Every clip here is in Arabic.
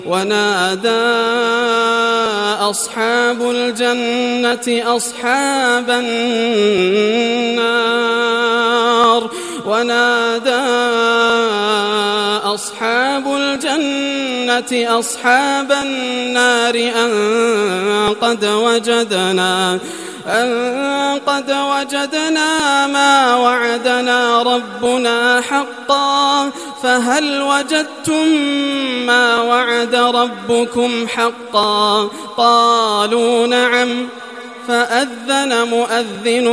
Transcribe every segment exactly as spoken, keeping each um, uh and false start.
ونادى أصحاب الجنة أصحاب النار ونادى أصحاب الجنة أصحاب النار أن قد وجدنا أن قد وجدنا ما وعدنا ربنا حقا فهل وجدتم ما وعد ربكم حقا قالوا نعم فأذن مؤذن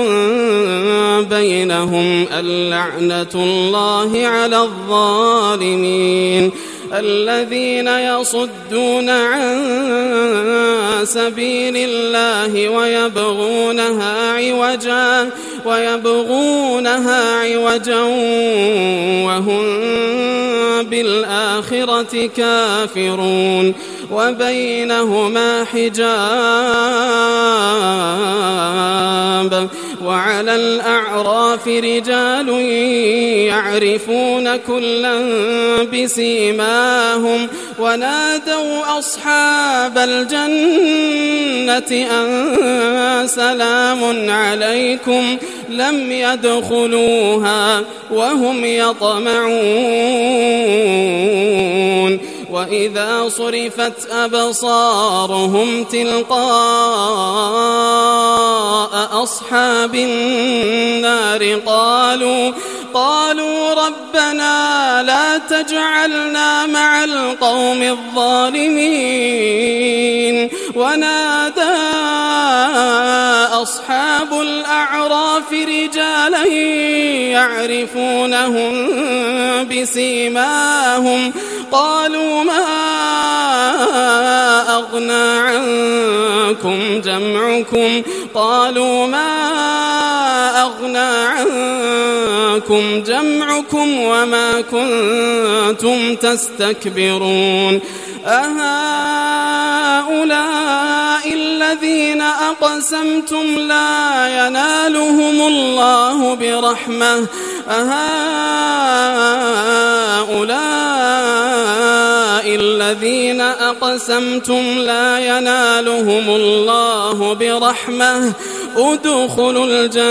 بينهم اللعنة الله على الظالمين الذين يصدون عن سبيل الله ويبغونها عوجا ويبغونها عوجا وهم بالآخرة كافرون وبينهما حجاب وعلى الأعراف رجال يعرفون كلا بسيماهم ونادوا أصحاب الجنة أن سلام عليكم لم يدخلوها وهم يطمعون وإذا صرفت أبصارهم تلقاء أصحاب النار قالوا قالوا ربنا لا تجعلنا مع القوم الظالمين ونادى أصحاب الأعراف رجالا يعرفونهم بسيماهم قالوا ما أغنى عنكم جمعكم قالوا ما أغنى عنكم جمعكم وما كنتم تستكبرون أهؤلاء الذين أقسمتم لا ينالهم الله برحمة أهؤلاء الذين أقسمتم لا ينالهم الله برحمة ادخلوا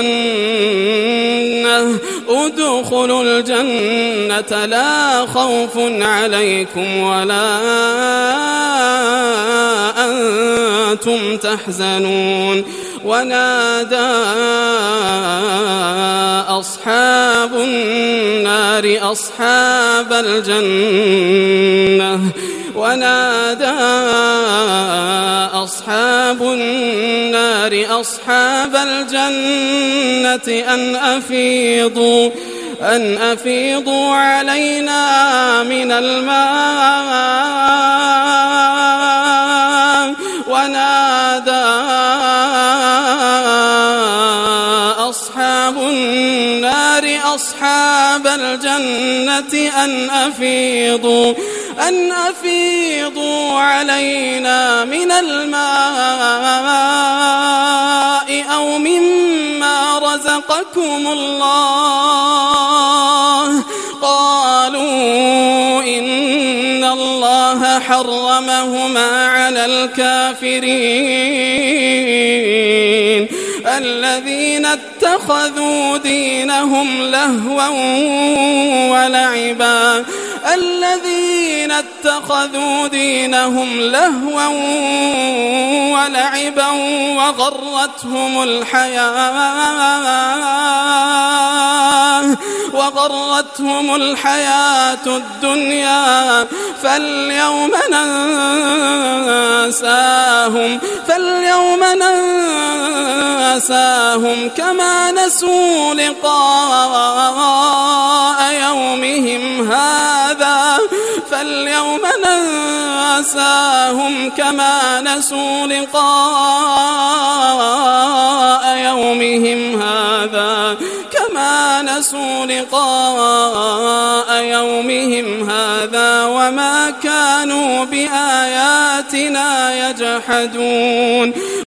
الجنة ادخلوا الجنة لا خوف عليكم ولا أنتم تحزنون ونادى أصحاب النار أصحاب الجنة ونادى أصحاب النار أصحاب الجنة أن أفيضوا أن أفيضوا علينا من الماء ونادى أصحاب النار أصحاب الجنة أن أفيضوا أن أفيضوا علينا من الماء أو مما رزقكم الله قالوا إن الله حرمهما على الكافرين الذين اتخذوا دينهم لهوا ولعبا الذين اتخذوا دينهم لهوا ولعبا وغرتهم الحياة وغرتهم الحياة الدنيا فاليوم ننساهم فاليوم ننساهم كما نسوا لقاء يومهم هذا فاليوم ننساهم كما نسوا لقاء يومهم هذا كما نسوا لقاء يومهم هذا وما كانوا بآياتنا يجحدون